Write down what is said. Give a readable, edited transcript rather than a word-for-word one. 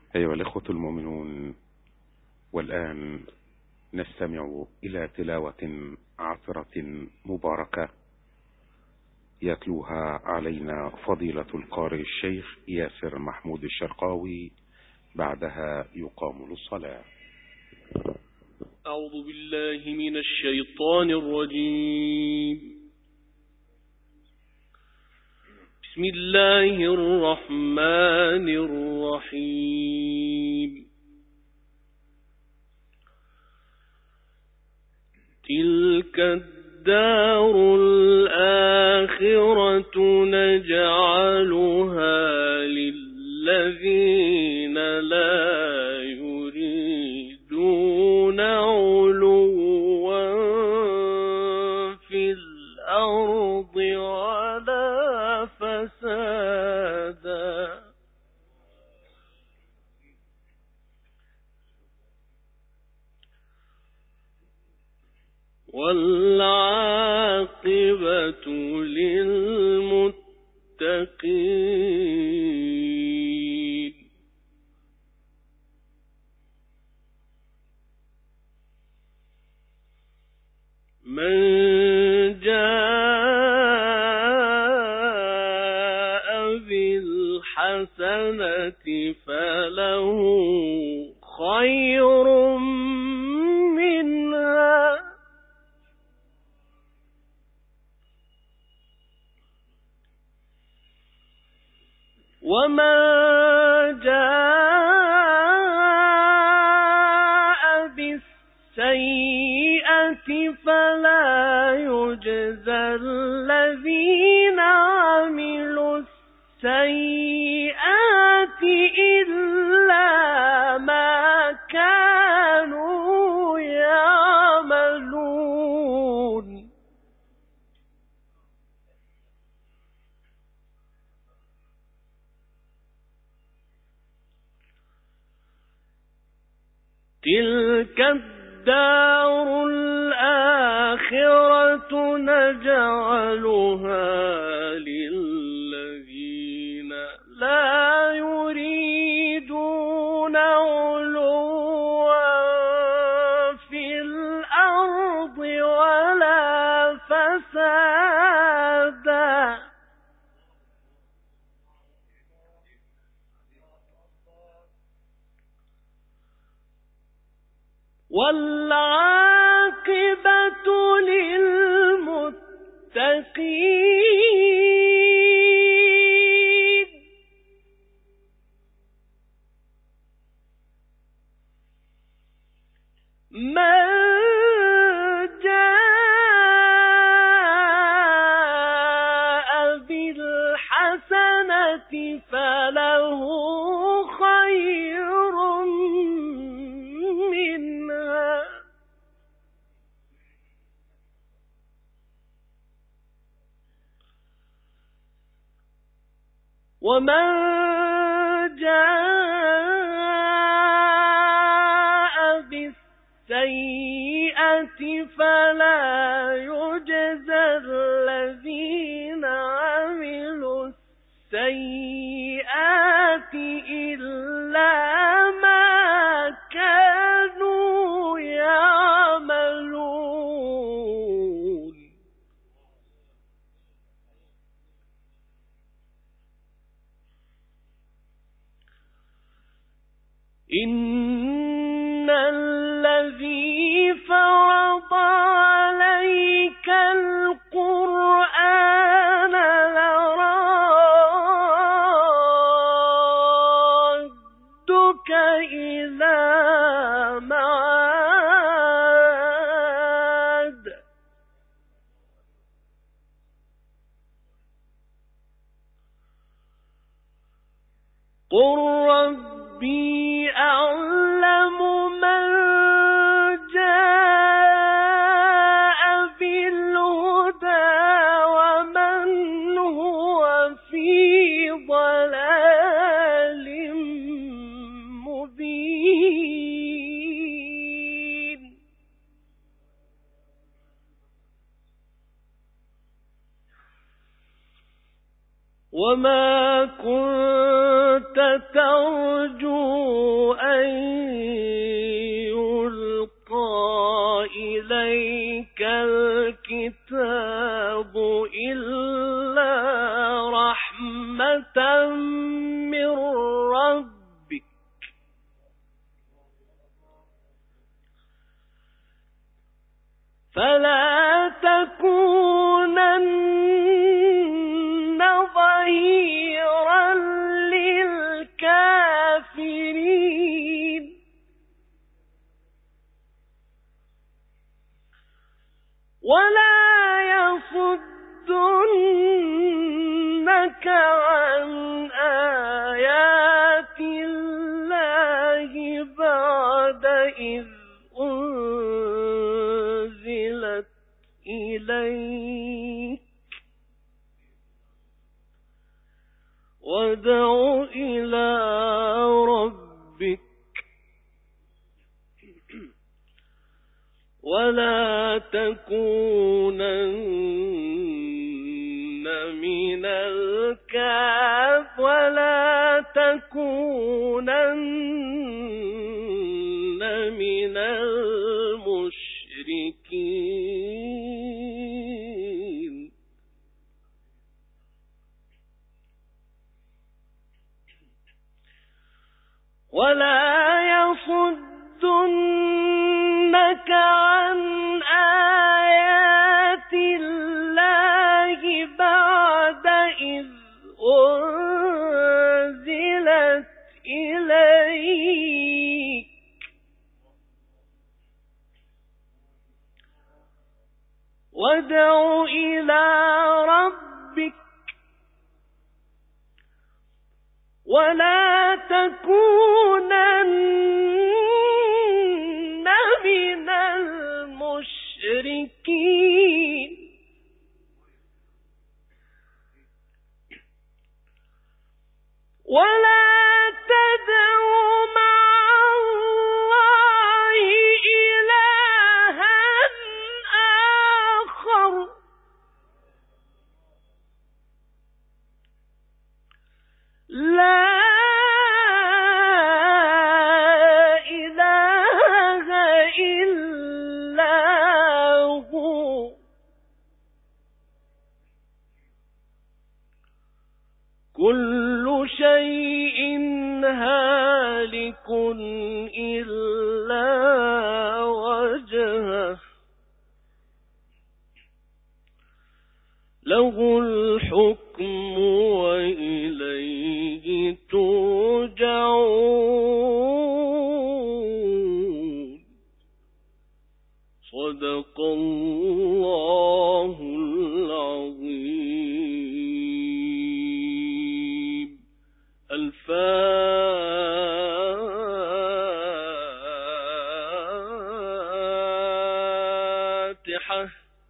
أيها الإخوة المؤمنون، والآن نستمع إلى تلاوة عطرة مباركة يتلوها علينا فضيلة القارئ الشيخ ياسر محمود الشرقاوي. بعدها يقام للصلاة. أعوذ بالله من الشيطان الرجيم. بسم الله الرحمن الرحيم. تلك الدار الآخرة نجعلها للذين لا يريدون علوا في الأرض ولا فسادا والعاقبة للمتقين. من جاء بالحسنة فله خير منها ومن جاء بالسيئة فلا يجزى الذين عملوا السيئات إلا ما كانوا يعملون. تلك الدار الآخرة نجعلها للذين لا يريدون علوا في الأرض ولا فسادا والعاقبة للمتقين. من جاء بالحسنة فله خير منها ومن جاء بالسيئة فلا يجزى الذين عملوا السيئات إلا ما كانوا يعملون. إن الذي فرض عليك القرآن لرادك إلى معاد قل ربي أعلم من جاء بالهدى ومن هو في ضلال مبين. وما كنت ترجو أن يلقى إليك الكتاب إلا رحمة من ربك فلا تكونن ظهيرا للكافرين ولا يصدنك عن آيات الله بعد إذ أنزلت إليك وادع إلى ربك ولا تكونن من المشركين ولا يصدنك عن آيات الله بعد إذ أنزلت إليك وادع إلى ربك ولا تكونن من المشركين ولا تدع مع الله إلها آخر لا إله إلا هو كل شيء هالك إلا وجهه له الحكم وإليه ترجعون صدق الله العظيم. الفاتحة.